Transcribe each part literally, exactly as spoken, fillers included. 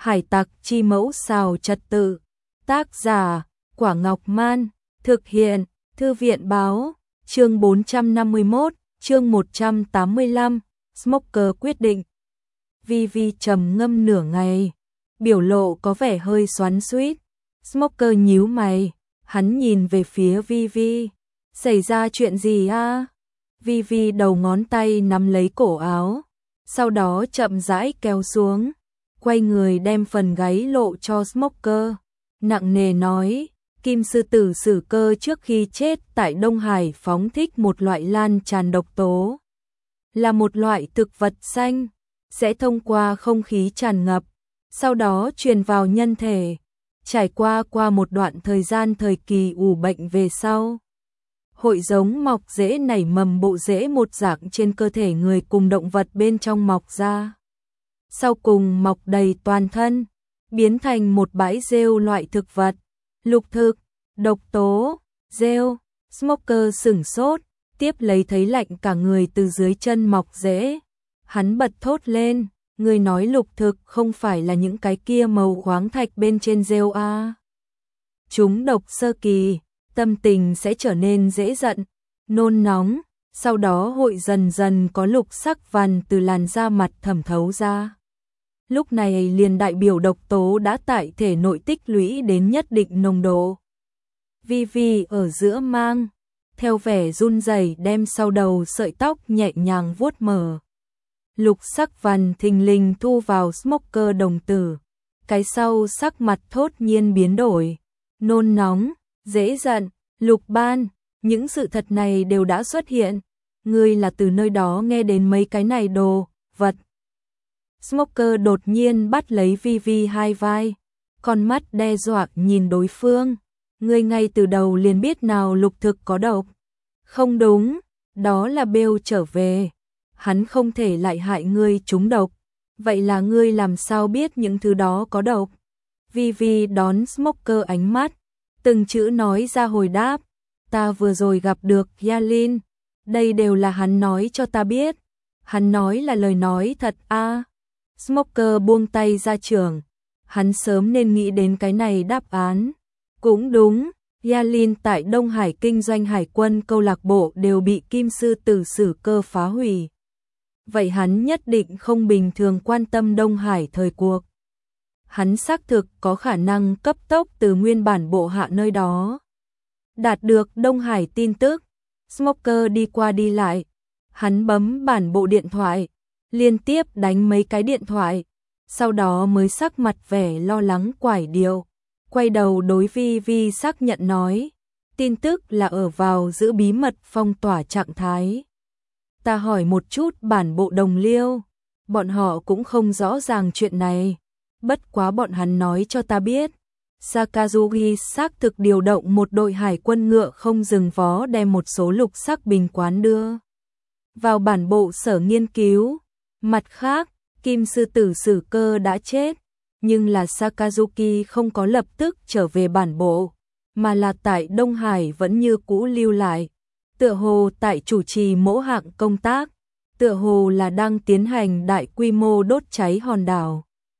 Hải tặc chi mẫu xào trật tự. Tác giả, Quả Ngọc Man. Thực hiện, Thư viện báo. Chương bốn trăm năm mươi mốt, chương một trăm tám mươi lăm, Smoker quyết định. Vivi trầm ngâm nửa ngày, biểu lộ có vẻ hơi xoắn xuýt. Smoker nhíu mày, hắn nhìn về phía Vivi. Xảy ra chuyện gì a? Vivi đầu ngón tay nắm lấy cổ áo, sau đó chậm rãi kéo xuống, quay người đem phần gáy lộ cho Smoker, nặng nề nói, Kim sư tử Sử Cơ trước khi chết tại Đông Hải phóng thích một loại lan tràn độc tố, là một loại thực vật xanh, sẽ thông qua không khí tràn ngập, sau đó truyền vào nhân thể, trải qua qua một đoạn thời gian thời kỳ ủ bệnh về sau. Hội giống mọc rễ nảy mầm bộ rễ một dạng trên cơ thể người cùng động vật bên trong mọc ra. Sau cùng mọc đầy toàn thân, biến thành một bãi rêu loại thực vật, lục thực, độc tố, rêu. Smoker sửng sốt, tiếp lấy thấy lạnh cả người từ dưới chân mọc rễ. Hắn bật thốt lên, người nói lục thực không phải là những cái kia màu khoáng thạch bên trên rêu a? Chúng độc sơ kỳ, tâm tình sẽ trở nên dễ giận, nôn nóng, sau đó hội dần dần có lục sắc vằn từ làn da mặt thẩm thấu ra. Lúc này liền đại biểu độc tố đã tại thể nội tích lũy đến nhất định nồng độ. Vivi ở giữa mang, theo vẻ run rẩy đem sau đầu sợi tóc nhẹ nhàng vuốt mở. Lục sắc vằn thình lình thu vào Smoker đồng tử, cái sau sắc mặt thốt nhiên biến đổi, nôn nóng, dễ giận, lục ban, những sự thật này đều đã xuất hiện, ngươi là từ nơi đó nghe đến mấy cái này đồ, vật. Smoker đột nhiên bắt lấy Vivi hai vai, con mắt đe dọa nhìn đối phương, ngươi ngay từ đầu liền biết nào lục thực có độc. Không đúng, đó là Bêu trở về, hắn không thể lại hại ngươi trúng độc, vậy là ngươi làm sao biết những thứ đó có độc? Vivi đón Smoker ánh mắt, từng chữ nói ra hồi đáp, ta vừa rồi gặp được Yalin, đây đều là hắn nói cho ta biết, hắn nói là lời nói thật a. À. Smoker buông tay ra trường, hắn sớm nên nghĩ đến cái này đáp án. Cũng đúng, Yalin tại Đông Hải kinh doanh hải quân câu lạc bộ đều bị Kim sư tử Sử Cơ phá hủy. Vậy hắn nhất định không bình thường quan tâm Đông Hải thời cuộc. Hắn xác thực có khả năng cấp tốc từ nguyên bản bộ hạ nơi đó đạt được Đông Hải tin tức. Smoker đi qua đi lại, hắn bấm bản bộ điện thoại, liên tiếp đánh mấy cái điện thoại, sau đó mới sắc mặt vẻ lo lắng quải điệu, quay đầu đối Vivi xác nhận nói, tin tức là ở vào giữ bí mật phong tỏa trạng thái. Ta hỏi một chút bản bộ đồng liêu, bọn họ cũng không rõ ràng chuyện này. Bất quá bọn hắn nói cho ta biết, Sakazuki xác thực điều động một đội hải quân ngựa không dừng vó đem một số lục sắc bình quán đưa vào bản bộ sở nghiên cứu. Mặt khác, Kim sư tử Sử Cơ đã chết, nhưng là Sakazuki không có lập tức trở về bản bộ, mà là tại Đông Hải vẫn như cũ lưu lại, tựa hồ tại chủ trì mỗ hạng công tác, tựa hồ là đang tiến hành đại quy mô đốt cháy hòn đảo.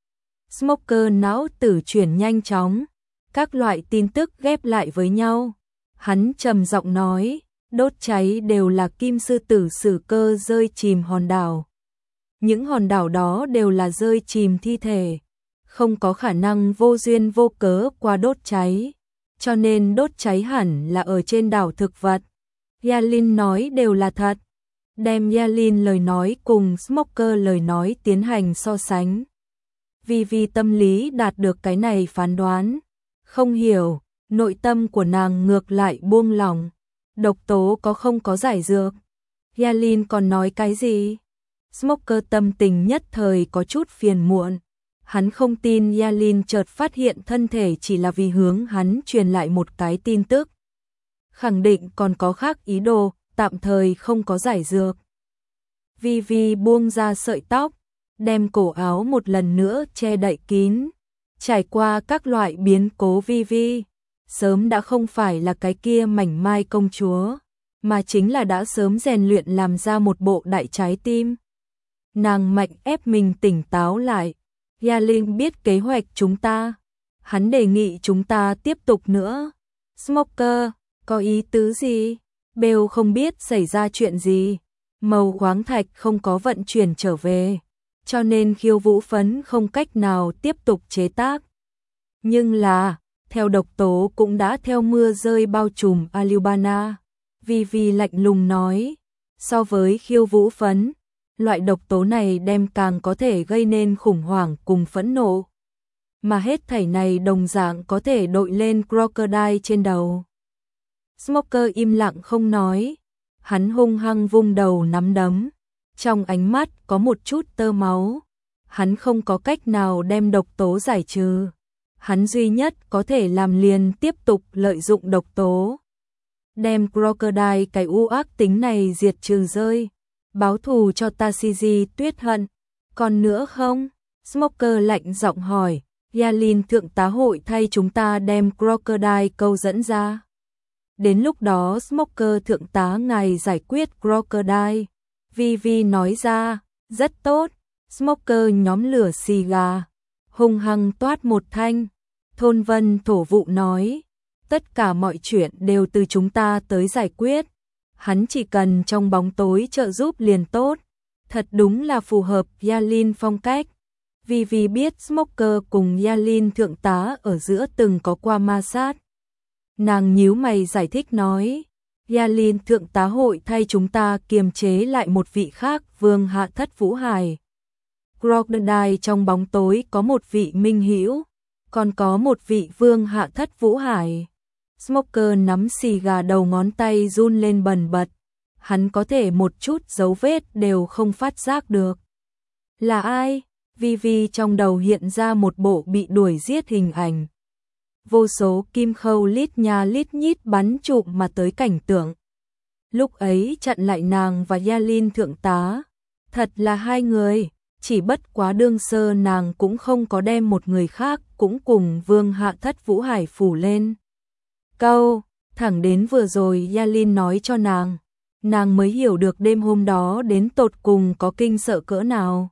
Smoker não tử chuyển nhanh chóng, các loại tin tức ghép lại với nhau. Hắn trầm giọng nói, đốt cháy đều là Kim sư tử Sử Cơ rơi chìm hòn đảo. Những hòn đảo đó đều là rơi chìm thi thể, không có khả năng vô duyên vô cớ qua đốt cháy, cho nên đốt cháy hẳn là ở trên đảo thực vật. Yalin nói đều là thật. Đem Yalin lời nói cùng Smoker lời nói tiến hành so sánh. Vì vì tâm lý đạt được cái này phán đoán, không hiểu, nội tâm của nàng ngược lại buông lỏng, độc tố có không có giải dược. Yalin còn nói cái gì? Smoker tâm tình nhất thời có chút phiền muộn, hắn không tin Yalin chợt phát hiện thân thể chỉ là vì hướng hắn truyền lại một cái tin tức. Khẳng định còn có khác ý đồ, tạm thời không có giải dược. Vivi buông ra sợi tóc, đem cổ áo một lần nữa che đậy kín. Trải qua các loại biến cố Vivi, sớm đã không phải là cái kia mảnh mai công chúa, mà chính là đã sớm rèn luyện làm ra một bộ đại trái tim. Nàng mạnh ép mình tỉnh táo lại, Yalin biết kế hoạch chúng ta. Hắn đề nghị chúng ta tiếp tục nữa. Smoker, có ý tứ gì? Bell không biết xảy ra chuyện gì. Màu khoáng thạch không có vận chuyển trở về, cho nên khiêu vũ phấn không cách nào tiếp tục chế tác. Nhưng là, theo độc tố cũng đã theo mưa rơi bao trùm Alubana. Vivi lạnh lùng nói, so với khiêu vũ phấn, loại độc tố này đem càng có thể gây nên khủng hoảng cùng phẫn nộ. Mà hết thảy này đồng dạng có thể đội lên Crocodile trên đầu. Smoker im lặng không nói, hắn hung hăng vung đầu nắm đấm, trong ánh mắt có một chút tơ máu. Hắn không có cách nào đem độc tố giải trừ, hắn duy nhất có thể làm liền tiếp tục lợi dụng độc tố, đem Crocodile cái u ác tính này diệt trừ rơi, báo thù cho Tashiji Tuyết Hận. Còn nữa không? Smoker lạnh giọng hỏi. Yalin thượng tá hội thay chúng ta đem Crocodile câu dẫn ra. Đến lúc đó Smoker thượng tá ngài giải quyết Crocodile. Vivi nói ra, rất tốt. Smoker nhóm lửa xì gà, hung hăng toát một thanh. Thôn Vân Thổ Vụ nói, tất cả mọi chuyện đều từ chúng ta tới giải quyết. Hắn chỉ cần trong bóng tối trợ giúp liền tốt. Thật đúng là phù hợp Yalin phong cách. Vì vì biết Smoker cùng Yalin thượng tá ở giữa từng có qua ma sát. Nàng nhíu mày giải thích nói, Yalin thượng tá hội thay chúng ta kiềm chế lại một vị khác, Vương Hạ Thất Vũ Hải. Crocodile trong bóng tối có một vị minh hữu, còn có một vị Vương Hạ Thất Vũ Hải. Smoker nắm xì gà đầu ngón tay run lên bần bật. Hắn có thể một chút dấu vết đều không phát giác được. Là ai? Vivi trong đầu hiện ra một bộ bị đuổi giết hình ảnh. Vô số kim khâu lít nha lít nhít bắn trụm mà tới cảnh tượng. Lúc ấy chặn lại nàng và Yalin thượng tá. Thật là hai người, chỉ bất quá đương sơ nàng cũng không có đem một người khác cũng cùng Vương Hạ Thất Vũ Hải phủ lên. Câu, thẳng đến vừa rồi Yalin nói cho nàng, nàng mới hiểu được đêm hôm đó đến tột cùng có kinh sợ cỡ nào.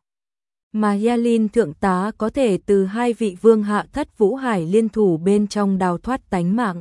Mà Yalin thượng tá có thể từ hai vị Vương Hạ Thất Vũ Hải liên thủ bên trong đào thoát tánh mạng.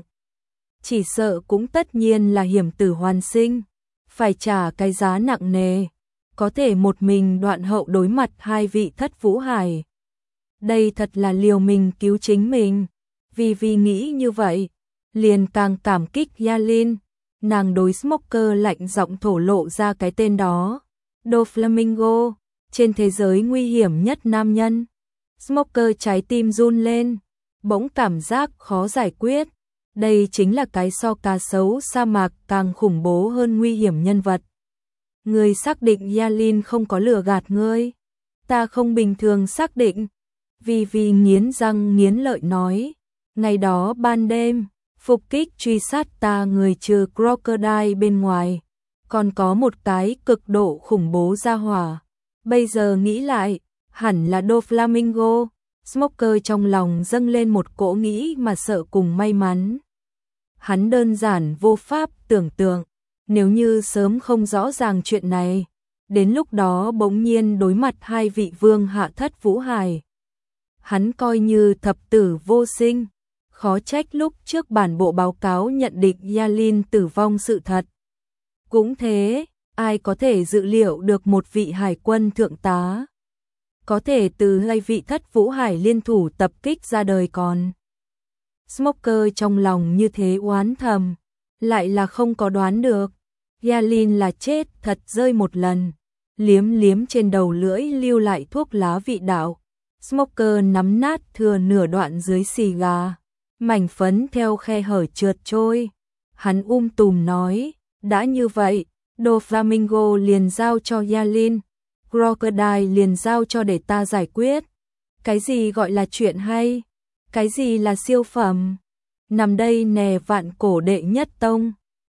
Chỉ sợ cũng tất nhiên là hiểm tử hoàn sinh, phải trả cái giá nặng nề, có thể một mình đoạn hậu đối mặt hai vị Thất Vũ Hải. Đây thật là liều mình cứu chính mình. Vì vì nghĩ như vậy, liền càng cảm kích Yalin. Nàng đối Smoker lạnh giọng thổ lộ ra cái tên đó, Doflamingo, trên thế giới nguy hiểm nhất nam nhân. Smoker trái tim run lên, bỗng cảm giác khó giải quyết. Đây chính là cái so cá sấu sa mạc càng khủng bố hơn nguy hiểm nhân vật. Ngươi xác định Yalin không có lừa gạt ngươi? Ta không bình thường xác định. Vì vì nghiến răng nghiến lợi nói, ngày đó ban đêm, phục kích truy sát ta người trừ Crocodile bên ngoài, còn có một cái cực độ khủng bố ra hỏa. Bây giờ nghĩ lại, hẳn là Doflamingo. Smoker trong lòng dâng lên một cỗ nghĩ mà sợ cùng may mắn. Hắn đơn giản vô pháp tưởng tượng, nếu như sớm không rõ ràng chuyện này, đến lúc đó bỗng nhiên đối mặt hai vị Vương Hạ Thất Vũ Hải, hắn coi như thập tử vô sinh. Khó trách lúc trước bản bộ báo cáo nhận định Yalin tử vong sự thật. Cũng thế, ai có thể dự liệu được một vị hải quân thượng tá có thể từ hai vị Thất Vũ Hải liên thủ tập kích ra đời còn. Smoker trong lòng như thế oán thầm, lại là không có đoán được. Yalin là chết thật rơi một lần, liếm liếm trên đầu lưỡi lưu lại thuốc lá vị đạo. Smoker nắm nát thừa nửa đoạn dưới xì gà, mảnh phấn theo khe hở trượt trôi. Hắn um tùm nói, đã như vậy, Doflamingo liền giao cho Yalin, Crocodile liền giao cho để ta giải quyết. Cái gì gọi là chuyện hay? Cái gì là siêu phẩm? Nằm đây nè vạn cổ đệ nhất tông.